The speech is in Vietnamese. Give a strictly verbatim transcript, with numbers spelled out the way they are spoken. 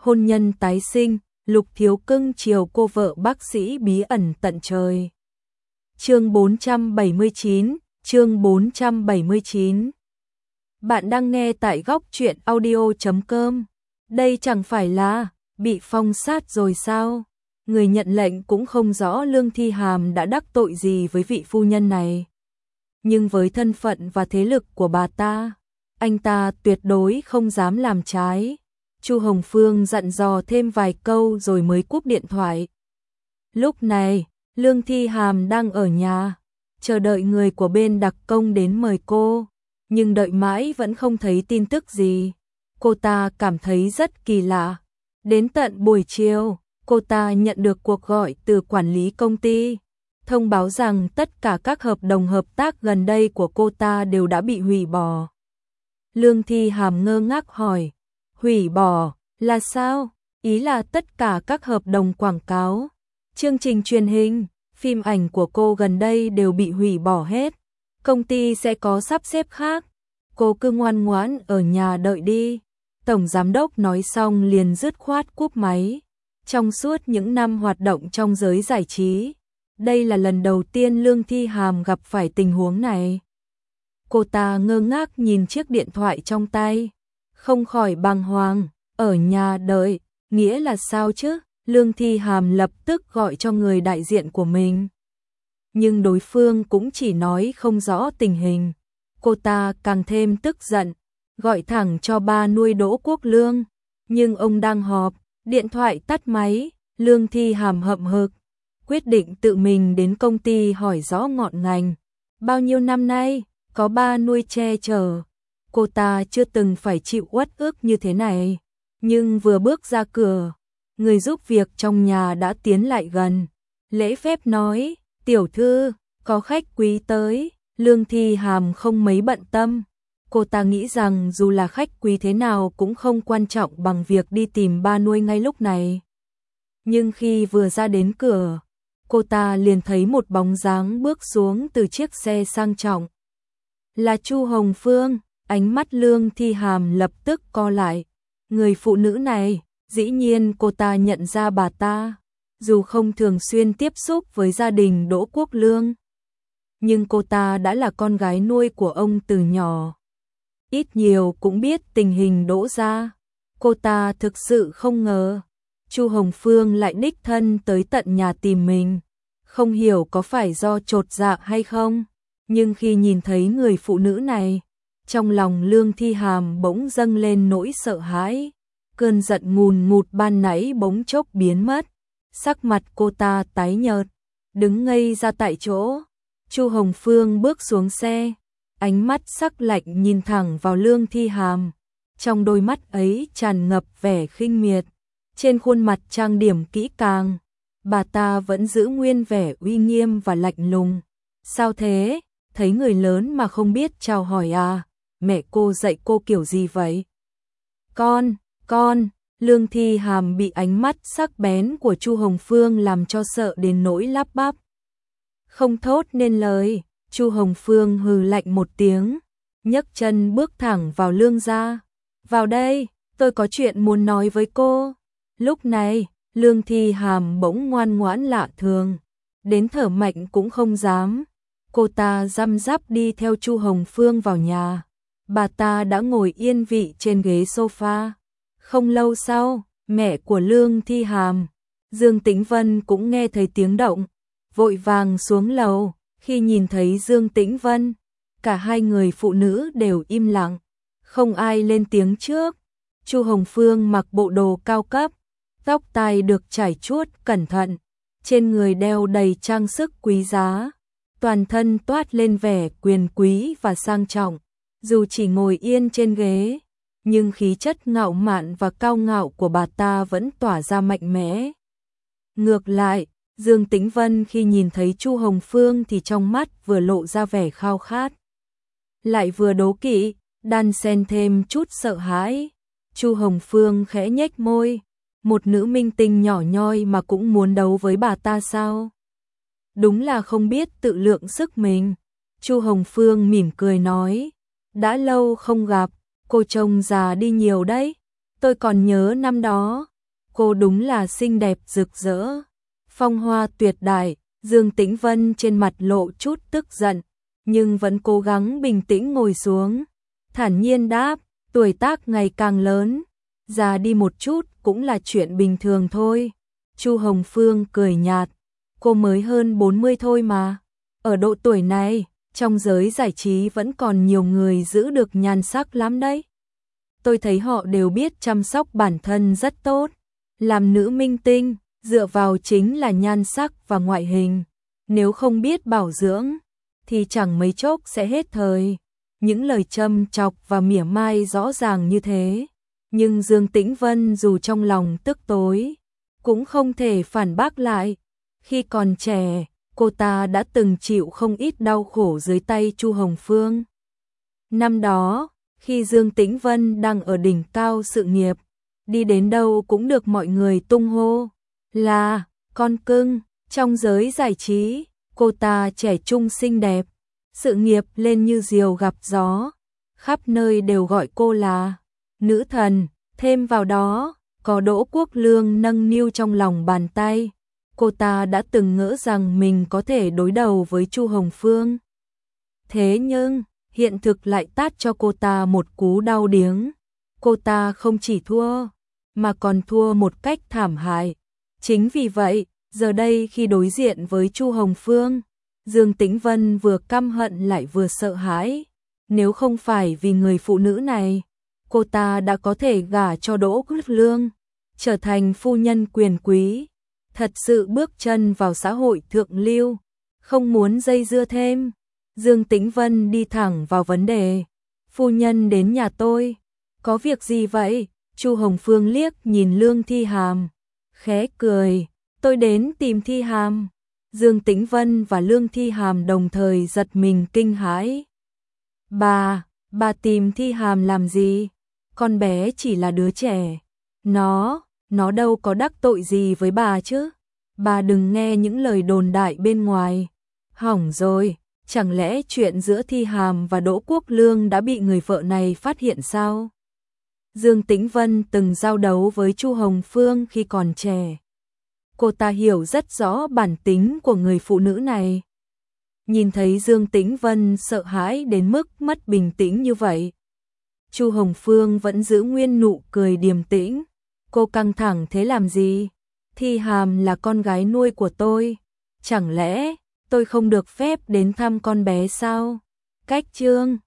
hôn nhân tái sinh, Lục Thiếu cưng chiều cô vợ bác sĩ bí ẩn tận trời. Chương bốn trăm bảy mươi chín, chương bốn trăm bảy mươi chín. Bạn đang nghe tại góc truyện audio chấm com. Đây chẳng phải là bị phong sát rồi sao? Người nhận lệnh cũng không rõ Lương Thi Hàm đã đắc tội gì với vị phu nhân này. Nhưng với thân phận và thế lực của bà ta, anh ta tuyệt đối không dám làm trái. Chu Hồng Phương dặn dò thêm vài câu rồi mới cúp điện thoại. Lúc này, Lương Thi Hàm đang ở nhà, chờ đợi người của bên đặc công đến mời cô, nhưng đợi mãi vẫn không thấy tin tức gì. Cô ta cảm thấy rất kỳ lạ. Đến tận buổi chiều, cô ta nhận được cuộc gọi từ quản lý công ty, thông báo rằng tất cả các hợp đồng hợp tác gần đây của cô ta đều đã bị hủy bỏ. Lương Thi Hàm ngơ ngác hỏi, hủy bỏ là sao? Ý là tất cả các hợp đồng quảng cáo, chương trình truyền hình, phim ảnh của cô gần đây đều bị hủy bỏ hết. Công ty sẽ có sắp xếp khác. Cô cứ ngoan ngoãn ở nhà đợi đi. Tổng giám đốc nói xong liền dứt khoát cúp máy. Trong suốt những năm hoạt động trong giới giải trí, đây là lần đầu tiên Lương Thi Hàm gặp phải tình huống này. Cô ta ngơ ngác nhìn chiếc điện thoại trong tay, không khỏi bàng hoàng. Ở nhà đợi, nghĩa là sao chứ? Lương Thi Hàm lập tức gọi cho người đại diện của mình. Nhưng đối phương cũng chỉ nói không rõ tình hình. Cô ta càng thêm tức giận, gọi thẳng cho ba nuôi Đỗ Quốc Lương. Nhưng ông đang họp, điện thoại tắt máy. Lương Thi Hàm hậm hực, quyết định tự mình đến công ty hỏi rõ ngọn ngành. Bao nhiêu năm nay, có ba nuôi che chở, cô ta chưa từng phải chịu uất ức như thế này. Nhưng vừa bước ra cửa, người giúp việc trong nhà đã tiến lại gần, lễ phép nói, tiểu thư, có khách quý tới. Lương Thi Hàm không mấy bận tâm. Cô ta nghĩ rằng dù là khách quý thế nào cũng không quan trọng bằng việc đi tìm ba nuôi ngay lúc này. Nhưng khi vừa ra đến cửa, cô ta liền thấy một bóng dáng bước xuống từ chiếc xe sang trọng. Là Chu Hồng Phương. Ánh mắt Lương Thi Hàm lập tức co lại. Người phụ nữ này, dĩ nhiên cô ta nhận ra bà ta. Dù không thường xuyên tiếp xúc với gia đình Đỗ Quốc Lương, nhưng cô ta đã là con gái nuôi của ông từ nhỏ. Ít nhiều cũng biết tình hình Đỗ gia. Cô ta thực sự không ngờ Chu Hồng Phương lại đích thân tới tận nhà tìm mình. Không hiểu có phải do chột dạ hay không, nhưng khi nhìn thấy người phụ nữ này, trong lòng Lương Thi Hàm bỗng dâng lên nỗi sợ hãi. Cơn giận ngùn ngụt ban nãy bỗng chốc biến mất. Sắc mặt cô ta tái nhợt, đứng ngây ra tại chỗ. Chu Hồng Phương bước xuống xe, ánh mắt sắc lạnh nhìn thẳng vào Lương Thi Hàm. Trong đôi mắt ấy tràn ngập vẻ khinh miệt, trên khuôn mặt trang điểm kỹ càng, bà ta vẫn giữ nguyên vẻ uy nghiêm và lạnh lùng. Sao thế? Thấy người lớn mà không biết chào hỏi à? Mẹ cô dạy cô kiểu gì vậy? Con, con, Lương Thi Hàm bị ánh mắt sắc bén của Chu Hồng Phương làm cho sợ đến nỗi lắp bắp không thốt nên lời. Chu Hồng Phương hừ lạnh một tiếng, nhấc chân bước thẳng vào Lương gia. Vào đây, tôi có chuyện muốn nói với cô. Lúc này, Lương Thi Hàm bỗng ngoan ngoãn lạ thường, đến thở mạnh cũng không dám. Cô ta răm rắp đi theo Chu Hồng Phương vào nhà. Bà ta đã ngồi yên vị trên ghế sofa. Không lâu sau, mẹ của Lương Thi Hàm, Dương Tĩnh Vân cũng nghe thấy tiếng động, vội vàng xuống lầu. Khi nhìn thấy Dương Tĩnh Vân, cả hai người phụ nữ đều im lặng, không ai lên tiếng trước. Chu Hồng Phương mặc bộ đồ cao cấp, tóc tai được trải chuốt cẩn thận, trên người đeo đầy trang sức quý giá, toàn thân toát lên vẻ quyền quý và sang trọng. Dù chỉ ngồi yên trên ghế, nhưng khí chất ngạo mạn và cao ngạo của bà ta vẫn tỏa ra mạnh mẽ. Ngược lại, Dương Tĩnh Vân khi nhìn thấy Chu Hồng Phương thì trong mắt vừa lộ ra vẻ khao khát, lại vừa đố kỵ, đan xen thêm chút sợ hãi. Chu Hồng Phương khẽ nhếch môi, một nữ minh tinh nhỏ nhoi mà cũng muốn đấu với bà ta sao? Đúng là không biết tự lượng sức mình. Chu Hồng Phương mỉm cười nói, đã lâu không gặp, cô trông già đi nhiều đấy. Tôi còn nhớ năm đó, Cô đúng là xinh đẹp rực rỡ, phong hoa tuyệt đại. Dương Tĩnh Vân trên mặt lộ chút tức giận, nhưng vẫn cố gắng bình tĩnh ngồi xuống, thản nhiên đáp, tuổi tác ngày càng lớn, già đi một chút cũng là chuyện bình thường thôi. Chu Hồng Phương cười nhạt, cô mới hơn bốn mươi thôi mà. Ở độ tuổi này, trong giới giải trí vẫn còn nhiều người giữ được nhan sắc lắm đấy. Tôi thấy họ đều biết chăm sóc bản thân rất tốt. Làm nữ minh tinh, dựa vào chính là nhan sắc và ngoại hình. Nếu không biết bảo dưỡng, thì chẳng mấy chốc sẽ hết thời. Những lời châm chọc và mỉa mai rõ ràng như thế. Nhưng Dương Tĩnh Vân dù trong lòng tức tối, cũng không thể phản bác lại. Khi còn trẻ, cô ta đã từng chịu không ít đau khổ dưới tay Chu Hồng Phương. Năm đó, khi Dương Tĩnh Vân đang ở đỉnh cao sự nghiệp, đi đến đâu cũng được mọi người tung hô là con cưng. Trong giới giải trí, cô ta trẻ trung xinh đẹp, sự nghiệp lên như diều gặp gió, khắp nơi đều gọi cô là nữ thần. Thêm vào đó, có Đỗ Quốc Lương nâng niu trong lòng bàn tay, cô ta đã từng ngỡ rằng mình có thể đối đầu với Chu Hồng Phương. Thế nhưng, hiện thực lại tát cho cô ta một cú đau điếng. Cô ta không chỉ thua, mà còn thua một cách thảm hại. Chính vì vậy, giờ đây khi đối diện với Chu Hồng Phương, Dương Tĩnh Vân vừa căm hận lại vừa sợ hãi. Nếu không phải vì người phụ nữ này, cô ta đã có thể gả cho Đỗ Quốc Lương, trở thành phu nhân quyền quý, thật sự bước chân vào xã hội thượng lưu, không muốn dây dưa thêm. Dương Tĩnh Vân đi thẳng vào vấn đề. Phu nhân đến nhà tôi, có việc gì vậy? Chu Hồng Phương liếc nhìn Lương Thi Hàm, khẽ cười, tôi đến tìm Thi Hàm. Dương Tĩnh Vân và Lương Thi Hàm đồng thời giật mình kinh hãi. Bà, bà tìm Thi Hàm làm gì? Con bé chỉ là đứa trẻ. Nó, nó đâu có đắc tội gì với bà chứ. Bà đừng nghe những lời đồn đại bên ngoài. Hỏng rồi, chẳng lẽ chuyện giữa Thi Hàm và Đỗ Quốc Lương đã bị người vợ này phát hiện sao? Dương Tĩnh Vân từng giao đấu với Chu Hồng Phương khi còn trẻ. Cô ta hiểu rất rõ bản tính của người phụ nữ này. Nhìn thấy Dương Tĩnh Vân sợ hãi đến mức mất bình tĩnh như vậy, Chu Hồng Phương vẫn giữ nguyên nụ cười điềm tĩnh. Cô căng thẳng thế làm gì? Thi Hàm là con gái nuôi của tôi. Chẳng lẽ tôi không được phép đến thăm con bé sao? Cách Trương